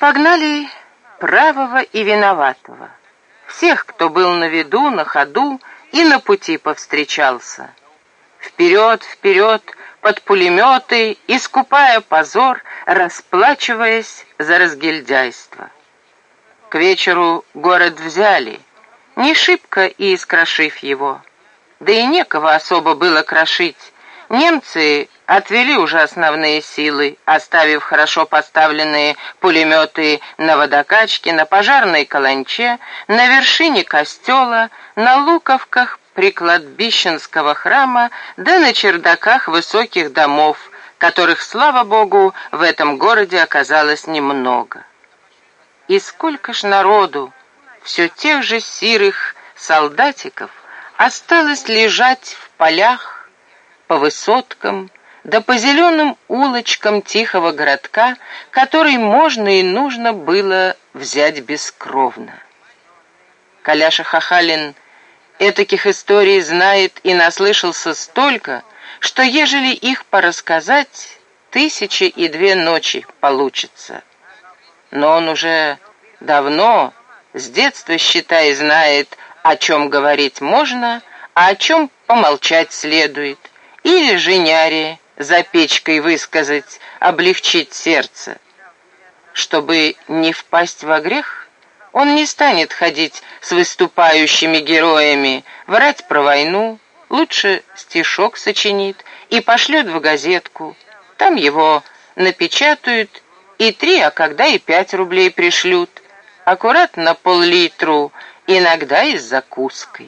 погнали правого и виноватого, всех, кто был на виду, на ходу и на пути повстречался. Вперед, вперед, под пулеметы, искупая позор, расплачиваясь за разгильдяйство. К вечеру город взяли, не шибко и искрошив его. Да и некого особо было крошить. Немцы отвели уже основные силы, оставив хорошо поставленные пулеметы на водокачке, на пожарной каланче, на вершине костела, на луковках при кладбищенского храма, да на чердаках высоких домов, которых, слава богу, в этом городе оказалось немного. И сколько ж народу, все тех же сирых солдатиков, осталось лежать в полях, по высоткам, да по зеленым улочкам тихого городка, который можно и нужно было взять бескровно. Коляша Хахалин этаких историй знает и наслышался столько, что ежели их порассказать, 1002 ночи получится. Но он уже давно, с детства, считай, знает, о чем говорить можно, а о чем помолчать следует, или женяре за печкой высказать, облегчить сердце. Чтобы не впасть во грех, он не станет ходить с выступающими героями, врать про войну, лучше стишок сочинит и пошлет в газетку. Там его напечатают, и 3, а когда и 5 рублей пришлют. Аккуратно пол-литру, иногда и с закуской.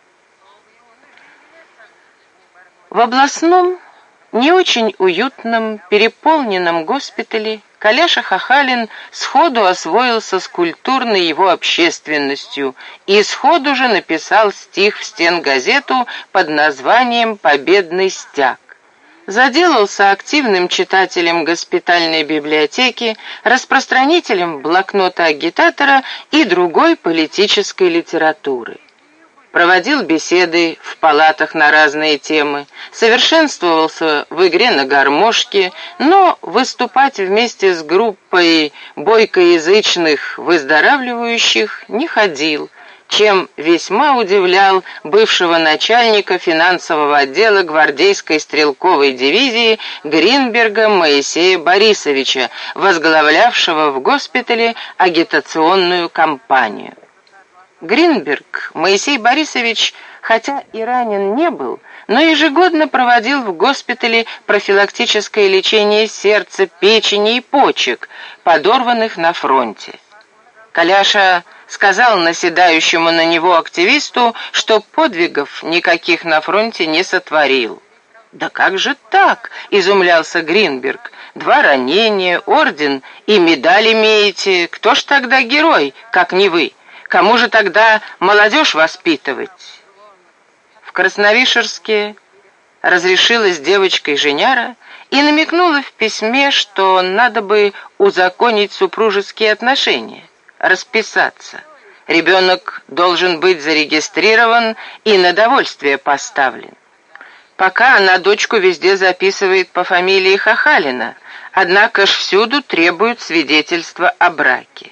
В областном, не очень уютном, переполненном госпитале Коляша Хахалин сходу освоился с культурной его общественностью и сходу же написал стих в стенгазету под названием «Победный стяг». Заделался активным читателем госпитальной библиотеки, распространителем блокнота-агитатора и другой политической литературы. Проводил беседы в палатах на разные темы, совершенствовался в игре на гармошке, но выступать вместе с группой бойкоязычных выздоравливающих не ходил, чем весьма удивлял бывшего начальника финансового отдела гвардейской стрелковой дивизии Гринберга Моисея Борисовича, возглавлявшего в госпитале агитационную кампанию. Гринберг Моисей Борисович, хотя и ранен не был, но ежегодно проводил в госпитале профилактическое лечение сердца, печени и почек, подорванных на фронте. Коляша сказал наседающему на него активисту, что подвигов никаких на фронте не сотворил. «Да как же так?» — изумлялся Гринберг. «2 ранения, орден и медаль имеете. Кто ж тогда герой, как не вы? Кому же тогда молодежь воспитывать?» В Красновишерске разрешилась девочкой женяра и намекнула в письме, что надо бы узаконить супружеские отношения, расписаться. Ребенок должен быть зарегистрирован и на довольствие поставлен. Пока она дочку везде записывает по фамилии Хахалина, однако ж всюду требует свидетельства о браке.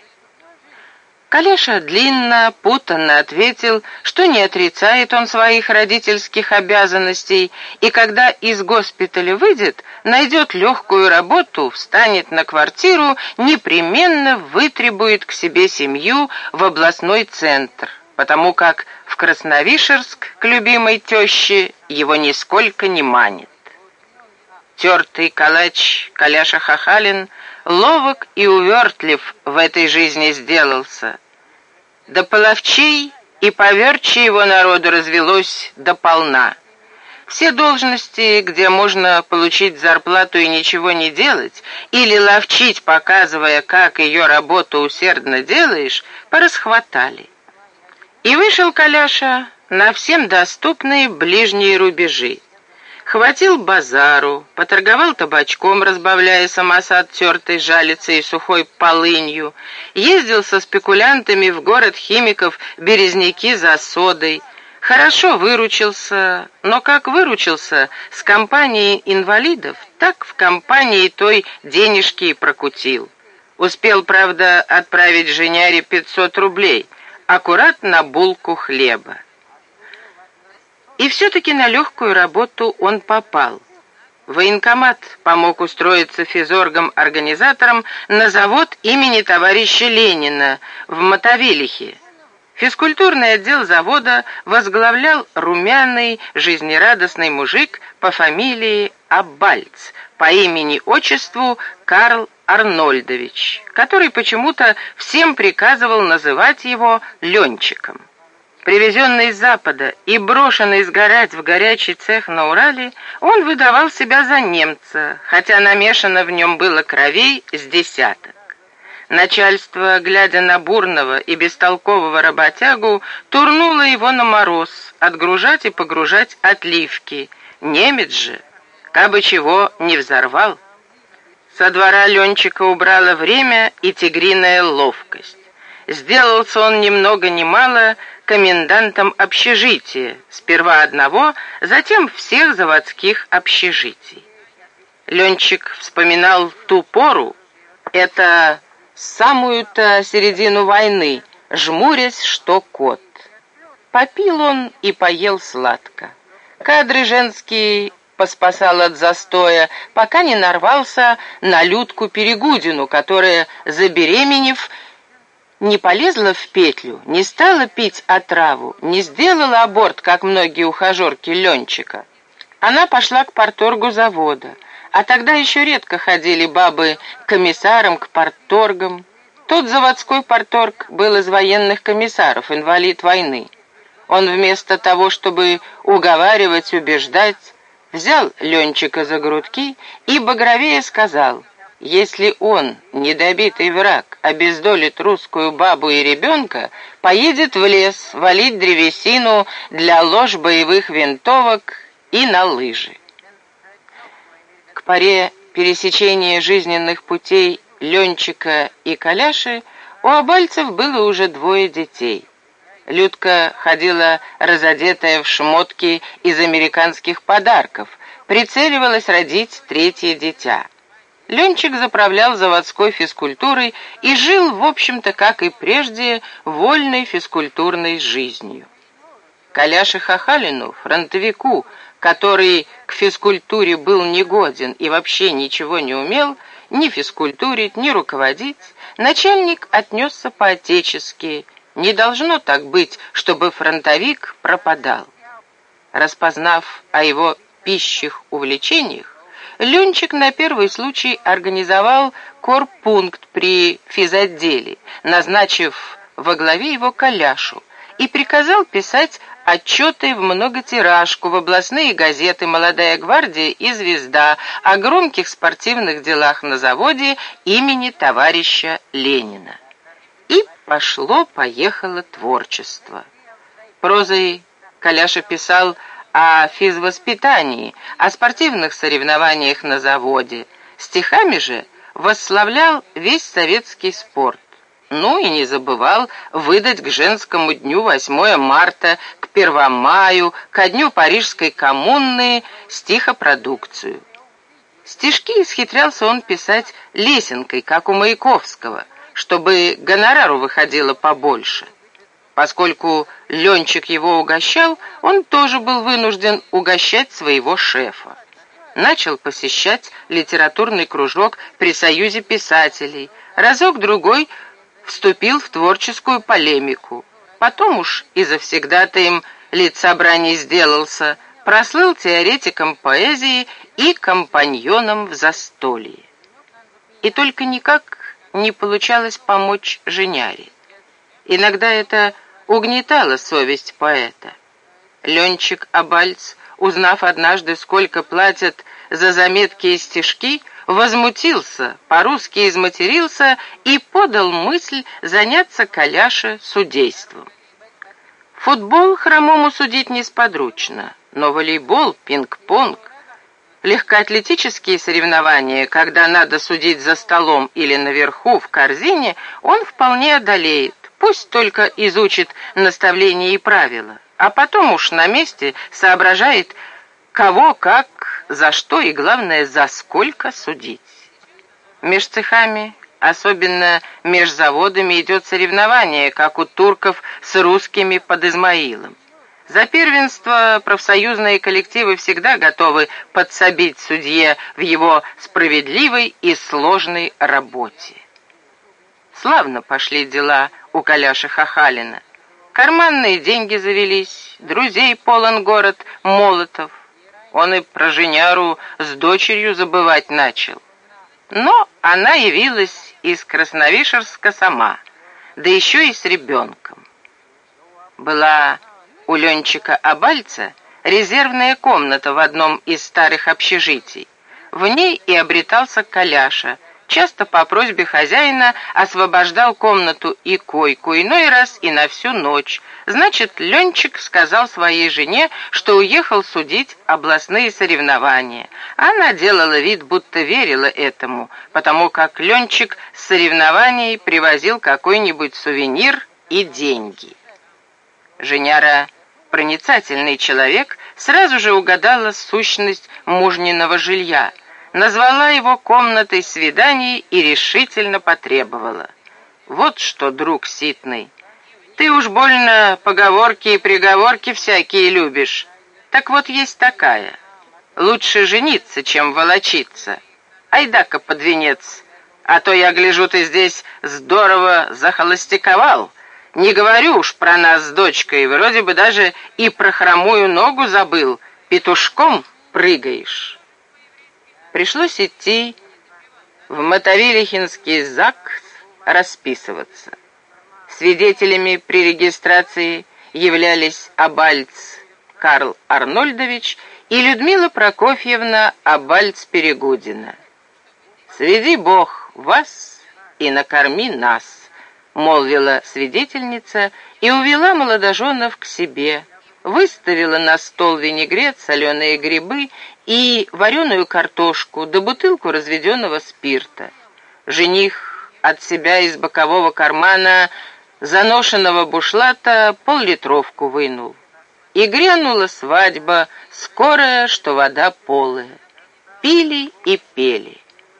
Коляша длинно, путанно ответил, что не отрицает он своих родительских обязанностей, и когда из госпиталя выйдет, найдет легкую работу, встанет на квартиру, непременно вытребует к себе семью в областной центр, потому как в Красновишерск к любимой теще его нисколько не манит. Тертый калач Коляша Хахалин ловок и увертлив в этой жизни сделался. Да половчей и поверче его народу развелось дополна. Все должности, где можно получить зарплату и ничего не делать, или ловчить, показывая, как ее работу усердно делаешь, порасхватали. И вышел Коляша на всем доступные ближние рубежи. Хватил базару, поторговал табачком, разбавляя самосад тертой жалицей и сухой полынью, ездил со спекулянтами в город химиков Березники за содой, хорошо выручился, но как выручился с компанией инвалидов, так в компании той денежки и прокутил. Успел, правда, отправить Женяре 500 рублей, аккурат на булку хлеба. И все-таки на легкую работу он попал. Военкомат помог устроиться физоргом-организатором на завод имени товарища Ленина в Мотовилихе. Физкультурный отдел завода возглавлял румяный, жизнерадостный мужик по фамилии Абальц, по имени-отчеству Карл Арнольдович, который почему-то всем приказывал называть его Ленчиком. Привезенный с Запада и брошенный сгорать в горячий цех на Урале, он выдавал себя за немца, хотя намешано в нем было кровей с десяток. Начальство, глядя на бурного и бестолкового работягу, турнуло его на мороз, отгружать и погружать отливки. Немец же, кабы чего не взорвал. Со двора Ленчика убрало время и тигриная ловкость. Сделался он ни много ни мало комендантом общежития, сперва одного, затем всех заводских общежитий. Ленчик вспоминал ту пору, это самую-то середину войны, жмурясь, что кот. Попил он и поел сладко. Кадры женские поспасал от застоя, пока не нарвался на Людку Перегудину, которая, забеременев, не полезла в петлю, не стала пить отраву, не сделала аборт, как многие ухажерки Ленчика. Она пошла к парторгу завода, а тогда еще редко ходили бабы к комиссарам, к парторгам. Тот заводской парторг был из военных комиссаров, инвалид войны. Он вместо того, чтобы уговаривать, убеждать, взял Ленчика за грудки и багровее сказал: если он, недобитый враг, обездолит русскую бабу и ребенка, поедет в лес валить древесину для лож боевых винтовок и на лыжи. К поре пересечения жизненных путей Ленчика и Коляши у Абальцев было уже 2 детей. Людка ходила разодетая в шмотки из американских подарков, прицеливалась родить 3-е дитя. Ленчик заправлял заводской физкультурой и жил, в общем-то, как и прежде, вольной физкультурной жизнью. Коляше Хахалину, фронтовику, который к физкультуре был негоден и вообще ничего не умел, ни физкультурить, ни руководить, начальник отнесся по-отечески. Не должно так быть, чтобы фронтовик пропадал. Распознав о его пищих увлечениях, Ленчик на первый случай организовал корпункт при физотделе, назначив во главе его Коляшу, и приказал писать отчеты в многотиражку в областные газеты «Молодая гвардия» и «Звезда» о громких спортивных делах на заводе имени товарища Ленина. И пошло-поехало творчество. Прозой Коляша писал о физвоспитании, о спортивных соревнованиях на заводе. Стихами же восславлял весь советский спорт. Ну и не забывал выдать к женскому дню 8 марта, к 1 маю, ко дню Парижской коммуны стихопродукцию. Стишки исхитрялся он писать лесенкой, как у Маяковского, чтобы гонорару выходило побольше. Поскольку Ленчик его угощал, он тоже был вынужден угощать своего шефа. Начал посещать литературный кружок при Союзе писателей. Разок-другой вступил в творческую полемику. Потом уж и завсегдатаем литсобраний сделался, прослыл теоретиком поэзии и компаньоном в застолье. И только никак не получалось помочь Женяре. Иногда это угнетала совесть поэта. Ленчик Абальц, узнав однажды, сколько платят за заметки и стишки, возмутился, по-русски изматерился и подал мысль заняться Коляше судейством. Футбол хромому судить несподручно, но волейбол, пинг-понг, легкоатлетические соревнования, когда надо судить за столом или наверху в корзине, он вполне одолеет. Пусть только изучит наставления и правила, а потом уж на месте соображает, кого, как, за что и, главное, за сколько судить. Меж цехами Особенно меж заводами идет соревнование, как у турков с русскими под Измаилом. За первенство профсоюзные коллективы всегда готовы подсобить судье в его справедливой и сложной работе. Славно пошли дела у Коляши Хахалина. Карманные деньги завелись, друзей полон город Молотов. Он и про Женяру с дочерью забывать начал. Но она явилась из Красновишерска сама, да еще и с ребенком. Была у Ленчика Абальца резервная комната в одном из старых общежитий. В ней и обретался Коляша. Часто по просьбе хозяина освобождал комнату и койку, иной раз и на всю ночь. Значит, Ленчик сказал своей жене, что уехал судить областные соревнования. Она делала вид, будто верила этому, потому как Ленчик с соревнований привозил какой-нибудь сувенир и деньги. Женяра, проницательный человек, сразу же угадала сущность мужниного жилья, назвала его комнатой свиданий и решительно потребовала. «Вот что, друг ситный, ты уж больно поговорки и приговорки всякие любишь. Так вот есть такая. Лучше жениться, чем волочиться. Айда-ка под венец, а то я гляжу, ты здесь здорово захолостяковал. Не говорю уж про нас с дочкой, вроде бы даже и про хромую ногу забыл, петушком прыгаешь». Пришлось идти в Мотовилихинский ЗАГС расписываться. Свидетелями при регистрации являлись Абальц Карл Арнольдович и Людмила Прокофьевна Абальц-Перегудина. «Сведи Бог вас и накорми нас», — молвила свидетельница и увела молодоженов к себе, выставила на стол винегрет, соленые грибы и вареную картошку, да бутылку разведенного спирта. Жених от себя из бокового кармана заношенного бушлата пол-литровку вынул. И грянула свадьба, скорая, что вода полая. Пили и пели.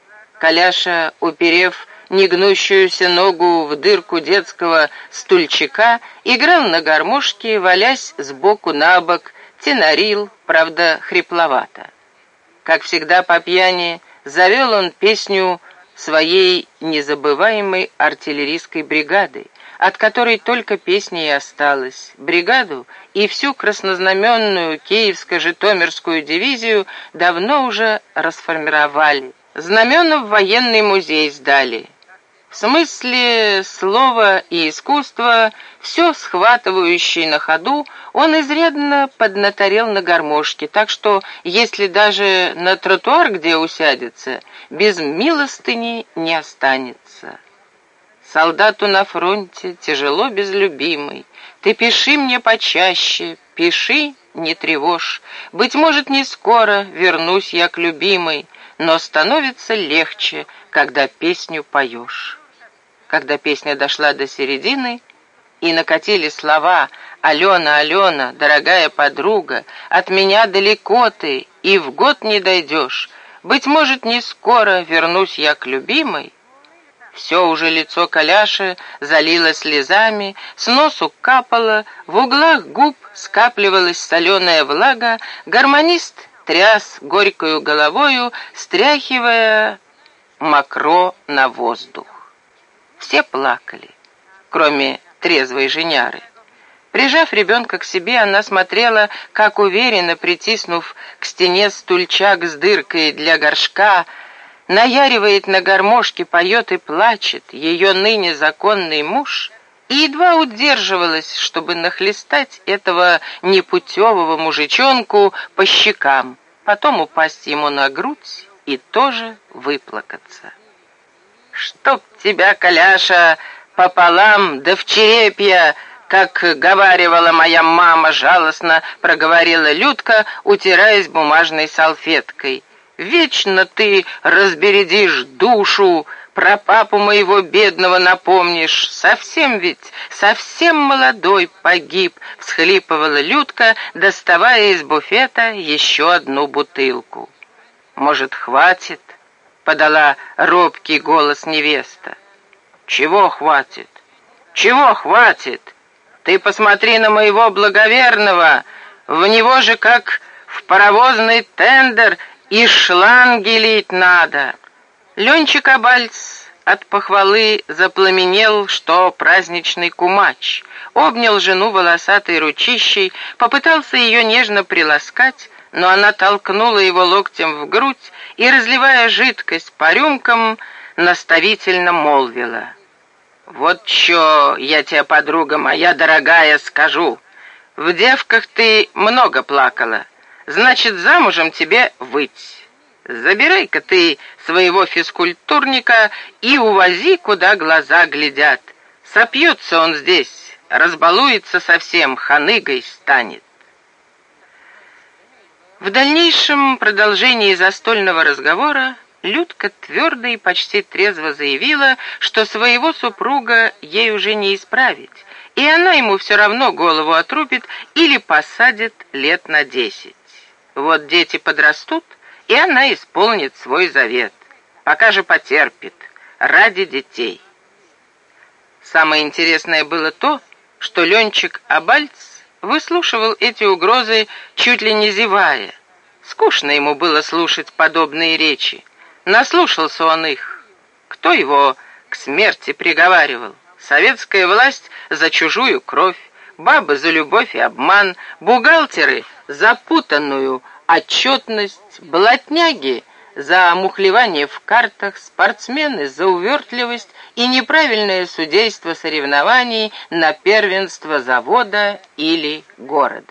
Коляша, уперев негнущуюся ногу в дырку детского стульчика, играл на гармошке, валясь сбоку на бок, тенорил, правда, хрипловато. Как всегда по пьяни, завел он песню своей незабываемой артиллерийской бригады, от которой только песня и осталась. Бригаду и всю краснознаменную Киевско-Житомирскую дивизию давно уже расформировали. Знамена в военный музей сдали. В смысле слова и искусства, все схватывающее на ходу, он изрядно поднаторел на гармошке, так что, если даже на тротуар где усядется, без милостыни не останется. Солдату на фронте тяжело без любимой, ты пиши мне почаще, пиши, не тревожь. Быть может, не скоро вернусь я к любимой, но становится легче, когда песню поешь. Когда песня дошла до середины, и накатили слова «Алена, Алена, дорогая подруга, от меня далеко ты, и в год не дойдешь. Быть может, не скоро вернусь я к любимой». Все уже лицо Коляши залило слезами, с носу капало, в углах губ скапливалась соленая влага, гармонист тряс горькою головою, стряхивая мокро на воздух. Все плакали, кроме трезвой Женяры. Прижав ребенка к себе, она смотрела, как уверенно, притиснув к стене стульчак с дыркой для горшка, наяривает на гармошке, поет и плачет ее ныне законный муж, и едва удерживалась, чтобы нахлестать этого непутевого мужичонку по щекам, потом упасть ему на грудь и тоже выплакаться. «Чтоб тебя, Коляша, пополам да в черепья, как говаривала моя мама, жалостно проговорила Людка, утираясь бумажной салфеткой. Вечно ты разбередишь душу, про папу моего бедного напомнишь. Совсем молодой погиб», — всхлипывала Людка, доставая из буфета еще одну бутылку. «Может, хватит?» подала робкий голос невеста. «Чего хватит? Чего хватит? Ты посмотри на моего благоверного, в него же как в паровозный тендер и шланги лить надо». Ленчик Абальц от похвалы запламенел, что праздничный кумач, обнял жену волосатой ручищей, попытался ее нежно приласкать, но она толкнула его локтем в грудь и, разливая жидкость по рюмкам, наставительно молвила: «Вот чё я тебе, подруга моя дорогая, скажу. В девках ты много плакала, значит, замужем тебе выть. Забирай-ка ты своего физкультурника и увози, куда глаза глядят. Сопьется он здесь, разбалуется совсем, ханыгой станет». В дальнейшем продолжении застольного разговора Людка твердо и почти трезво заявила, что своего супруга ей уже не исправить, и она ему все равно голову отрубит или посадит лет на 10. Вот дети подрастут, и она исполнит свой завет. Пока же потерпит, ради детей. Самое интересное было то, что Ленчик Абальц выслушивал эти угрозы, чуть ли не зевая. Скучно ему было слушать подобные речи. Наслушался он их. Кто его к смерти приговаривал? Советская власть за чужую кровь, бабы за любовь и обман, бухгалтеры за путанную отчетность, блатняги за мухлевание в картах, спортсмены за увертливость и неправильное судейство соревнований на первенство завода или города.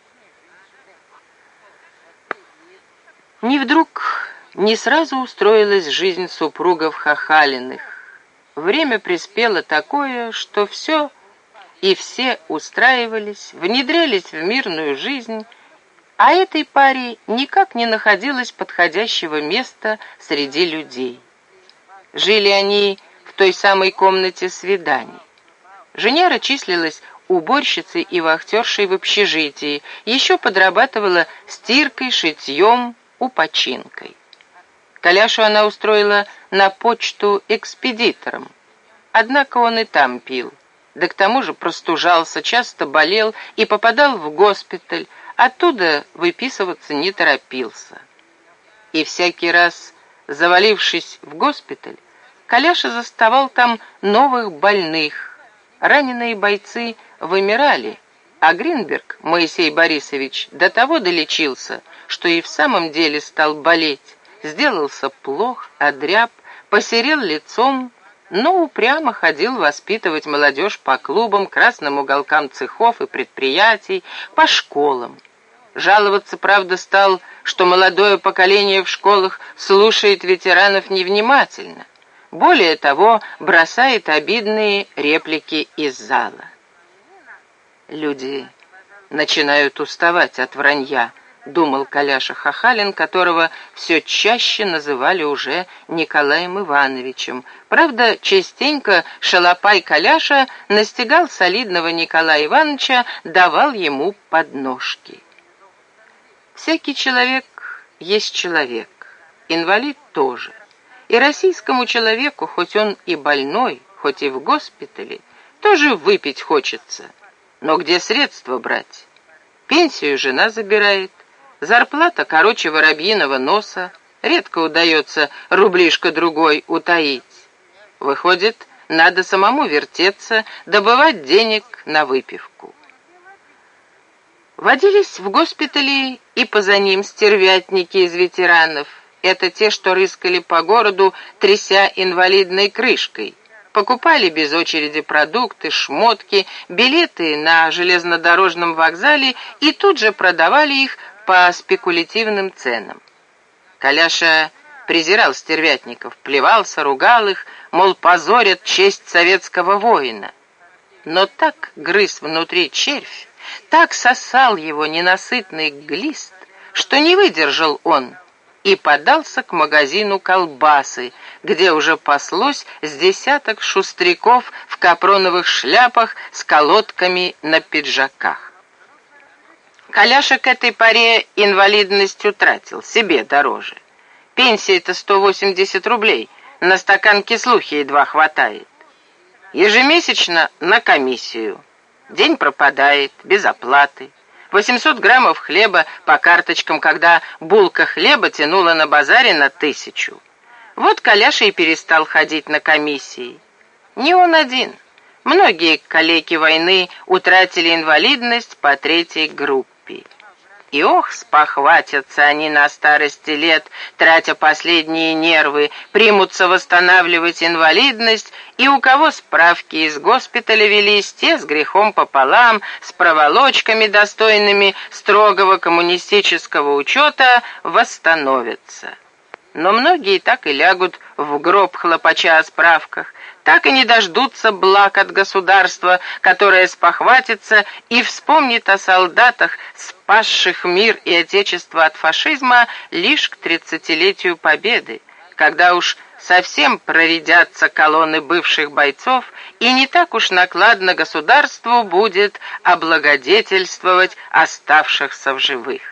Не сразу устроилась жизнь супругов Хахалиных. Время приспело такое, что все и все устраивались, внедрялись в мирную жизнь, а этой паре никак не находилось подходящего места среди людей. Жили они в той самой комнате свиданий. Женяра числилась уборщицей и вахтершей в общежитии, еще подрабатывала стиркой, шитьем, упочинкой. Коляшу она устроила на почту экспедитором. Однако он и там пил, да к тому же простужался, часто болел и попадал в госпиталь, оттуда выписываться не торопился. И всякий раз, завалившись в госпиталь, Коляша заставал там новых больных. Раненые бойцы вымирали, а Гринберг, Моисей Борисович, до того долечился, что и в самом деле стал болеть. Сделался плох, одряб, посерел лицом, но упрямо ходил воспитывать молодежь по клубам, красным уголкам цехов и предприятий, по школам. Жаловаться, правда, стал, что молодое поколение в школах слушает ветеранов невнимательно. Более того, бросает обидные реплики из зала. Люди начинают уставать от вранья, думал Коляша Хахалин, которого все чаще называли уже Николаем Ивановичем. Правда, частенько шалопай Коляша настигал солидного Николая Ивановича, давал ему подножки. Всякий человек есть человек, инвалид тоже. И российскому человеку, хоть он и больной, хоть и в госпитале, тоже выпить хочется. Но где средства брать? Пенсию жена забирает, зарплата короче воробьиного носа, редко удается рублишко-другой утаить. Выходит, надо самому вертеться, добывать денег на выпивку. Водились в госпитале и поза ним стервятники из ветеранов. Это те, что рыскали по городу, тряся инвалидной крышкой. Покупали без очереди продукты, шмотки, билеты на железнодорожном вокзале и тут же продавали их по спекулятивным ценам. Коляша презирал стервятников, плевался, ругал их, мол, позорят честь советского воина. Но так грыз внутри червь, так сосал его ненасытный глист, что не выдержал он и подался к магазину колбасы, где уже паслось с десяток шустряков в капроновых шляпах с колодками на пиджаках. Коляша к этой поре инвалидность утратил, себе дороже. Пенсия-то 180 рублей, на стакан кислухи едва хватает. Ежемесячно на комиссию. День пропадает, без оплаты. 800 граммов хлеба по карточкам, когда булка хлеба тянула на базаре на 1000. Вот Коляша и перестал ходить на комиссии. Не он один. Многие калеки войны утратили инвалидность по 3-й группе. И ох, спохватятся они на старости лет, тратя последние нервы, примутся восстанавливать инвалидность, и у кого справки из госпиталя велись, те с грехом пополам, с проволочками достойными строгого коммунистического учета, восстановятся. Но многие так и лягут в гроб, хлопача о справках, так и не дождутся благ от государства, которое спохватится и вспомнит о солдатах, спасших мир и отечество от фашизма лишь к 30-летию Победы, когда уж совсем проредятся колонны бывших бойцов, и не так уж накладно государству будет облагодетельствовать оставшихся в живых.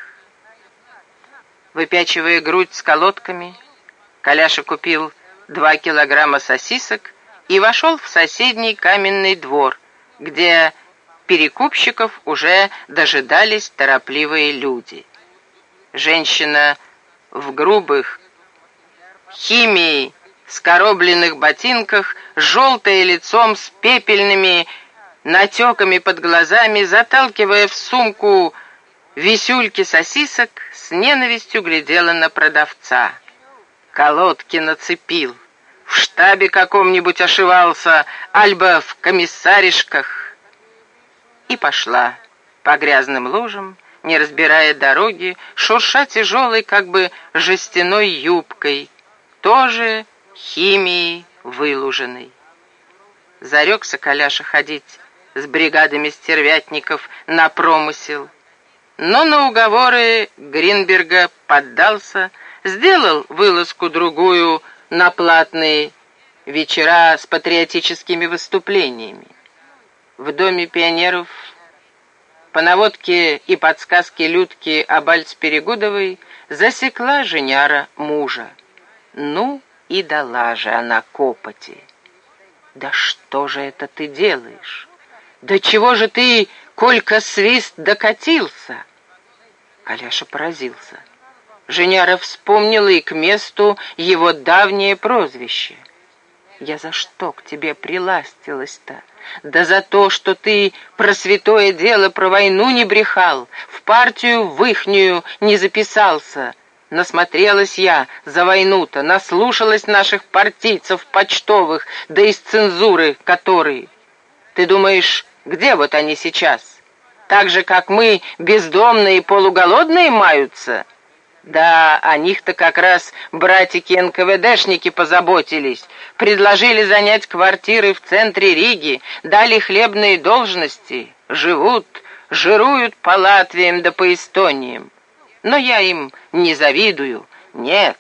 Выпячивая грудь с колодками, Коляша купил 2 килограмма сосисок и вошел в соседний каменный двор, где перекупщиков уже дожидались торопливые люди. Женщина в грубых, химией скоробленных ботинках, желтое лицом с пепельными натеками под глазами, заталкивая в сумку висюльки сосисок, с ненавистью глядела на продавца. Колодки нацепил. В штабе каком-нибудь ошивался, альбо в комиссаришках. И пошла по грязным лужам, не разбирая дороги, шурша тяжелой, как бы жестяной юбкой, тоже химией вылуженной. Зарекся Коляша ходить с бригадами стервятников на промысел, но на уговоры Гринберга поддался, сделал вылазку-другую на платные вечера с патриотическими выступлениями. В Доме пионеров по наводке и подсказке Людки Абальц-Перегудовой засекла Женяра мужа. Ну и дала же она копоти. «Да что же это ты делаешь? Да чего же ты, Колька Свист, докатился?» Коляша поразился. Женяра вспомнила и к месту его давнее прозвище. «Я за что к тебе приластилась-то? Да за то, что ты про святое дело, про войну не брехал, в партию выхнюю не записался. Насмотрелась я за войну-то, наслушалась наших партийцев почтовых, да из цензуры которые. Ты думаешь, где вот они сейчас? Так же, как мы, бездомные и полуголодные, маются? Да, о них-то как раз братики-НКВДшники позаботились, предложили занять квартиры в центре Риги, дали хлебные должности, живут, жируют по Латвиям да по Эстониям. Но я им не завидую. Нет,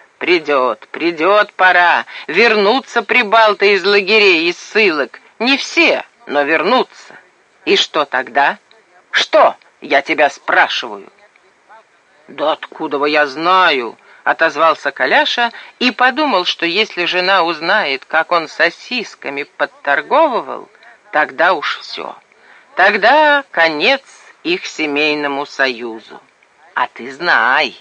придет пора. Вернутся прибалты из лагерей, из ссылок. Не все, но вернутся. И что тогда? Что, я тебя спрашиваю? Да откуда я знаю? Отозвался Коляша и подумал, что если жена узнает, как он сосисками подторговывал, тогда уж все. Тогда конец их семейному союзу. А ты знай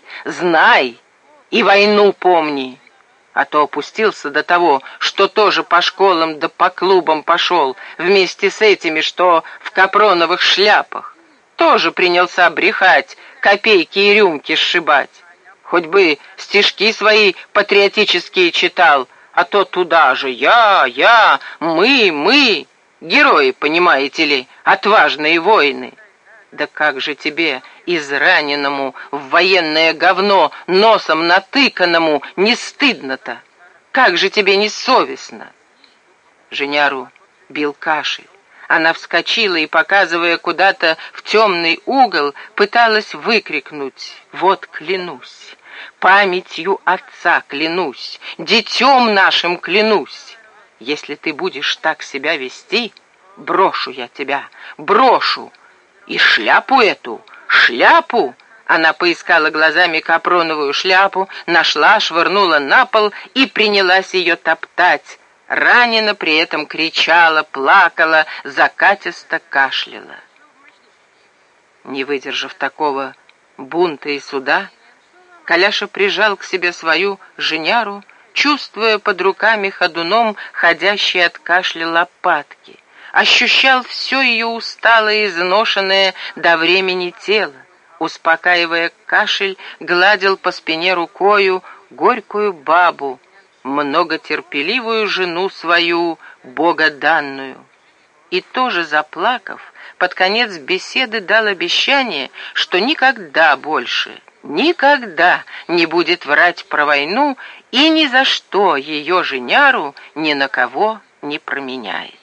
и войну помни. А то опустился до того, что тоже по школам да по клубам пошел, вместе с этими, что в капроновых шляпах. Тоже принялся брехать, копейки и рюмки сшибать. Хоть бы стишки свои патриотические читал, а то туда же я, мы, герои, понимаете ли, отважные воины. Да как же тебе, израненному в военное говно, носом натыканному, не стыдно-то? Как же тебе не совестно?» Женяру бил кашель. Она вскочила и, показывая куда-то в темный угол, пыталась выкрикнуть: «Вот клянусь, памятью отца клянусь, детем нашим клянусь, если ты будешь так себя вести, брошу я тебя, брошу. И шляпу эту, Она поискала глазами капроновую шляпу, нашла, швырнула на пол и принялась ее топтать. Ранена при этом кричала, плакала, закатисто кашляла. Не выдержав такого бунта и суда, Коляша прижал к себе свою женяру, чувствуя под руками ходуном ходящие от кашля лопатки, ощущал все ее усталое и изношенное до времени тело, успокаивая кашель, гладил по спине рукою горькую бабу, многотерпеливую жену свою, богоданную. И тоже заплакав, под конец беседы дал обещание, что никогда больше, никогда не будет врать про войну и ни за что ее женяру ни на кого не променяет.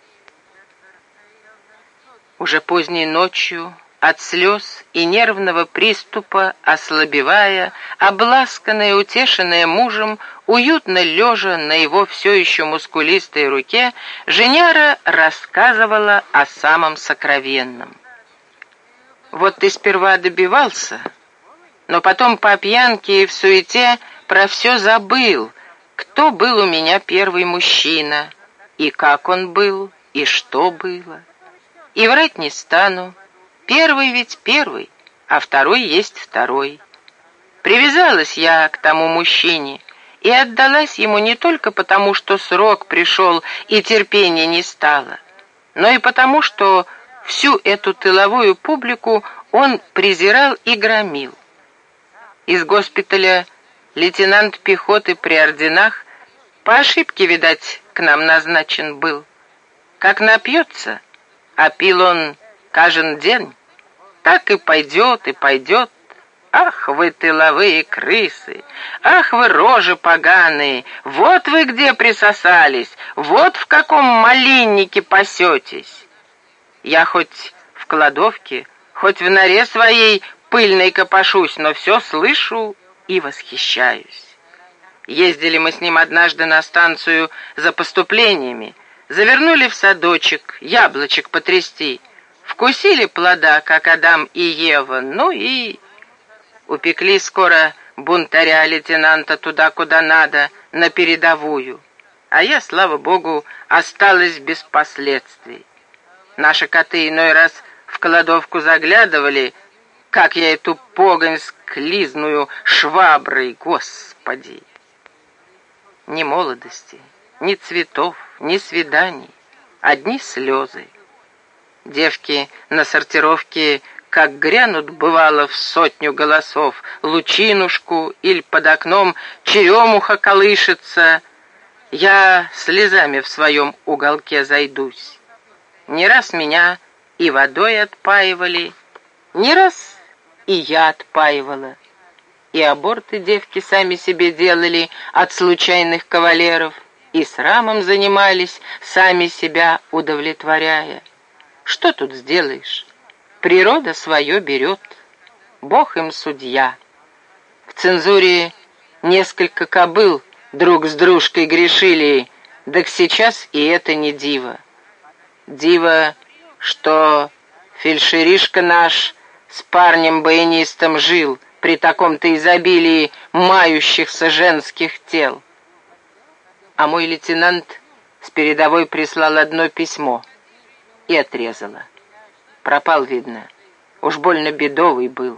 Уже поздней ночью, от слез и нервного приступа, ослабевая, обласканная, утешенная мужем, уютно лежа на его все еще мускулистой руке, женяра рассказывала о самом сокровенном. «Вот ты сперва добивался, но потом по пьянке и в суете про все забыл, кто был у меня первый мужчина, и как он был, и что было. И врать не стану. Первый ведь первый, а второй есть второй. Привязалась я к тому мужчине и отдалась ему не только потому, что срок пришел и терпения не стало, но и потому, что всю эту тыловую публику он презирал и громил. Из госпиталя лейтенант пехоты при орденах по ошибке, видать, к нам назначен был. Как напьется, а пил он каждый день, так и пойдет, и пойдет. Ах вы тыловые крысы, ах вы рожи поганые, вот вы где присосались, вот в каком малиннике пасетесь. Я хоть в кладовке, хоть в норе своей пыльной копошусь, но все слышу и восхищаюсь. Ездили мы с ним однажды на станцию за поступлениями, завернули в садочек, яблочек потрясти, вкусили плода, как Адам и Ева, ну и упекли скоро бунтаря-лейтенанта туда, куда надо, на передовую. А я, слава богу, осталась без последствий. Наши коты иной раз в кладовку заглядывали, как я эту погонь склизную шваброй, Господи! Ни молодости, ни цветов, ни свиданий, одни слезы. Девки на сортировке как грянут, бывало, в 100 голосов, лучинушку или под окном черемуха колышется, я слезами в своем уголке зайдусь. Не раз меня и водой отпаивали, не раз и я отпаивала. И аборты девки сами себе делали от случайных кавалеров, и срамом занимались, сами себя удовлетворяя. Что тут сделаешь? Природа свое берет, Бог им судья. В цензуре несколько кобыл друг с дружкой грешили, так сейчас и это не диво. Диво, что фельдшеришка наш с парнем-баянистом жил при таком-то изобилии мающихся женских тел. А мой лейтенант с передовой прислал одно письмо и отрезала. Пропал, видно, уж больно бедовый был.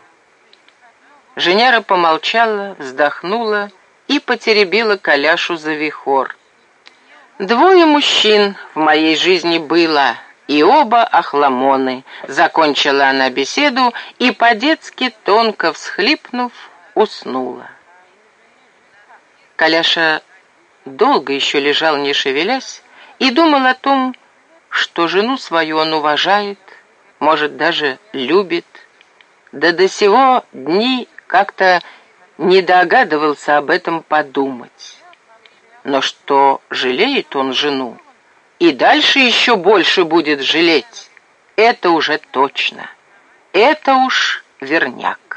Женяра помолчала, вздохнула и потеребила Коляшу за вихор. 2 мужчин в моей жизни было, и оба охламоны. Закончила она беседу и, по-детски тонко всхлипнув, уснула. Коляша долго еще лежал, не шевелясь, и думал о том, что жену свою он уважает, может, даже любит, да до сего дни как-то не догадывался об этом подумать. Но что жалеет он жену, и дальше еще больше будет жалеть, это уже точно, это уж верняк.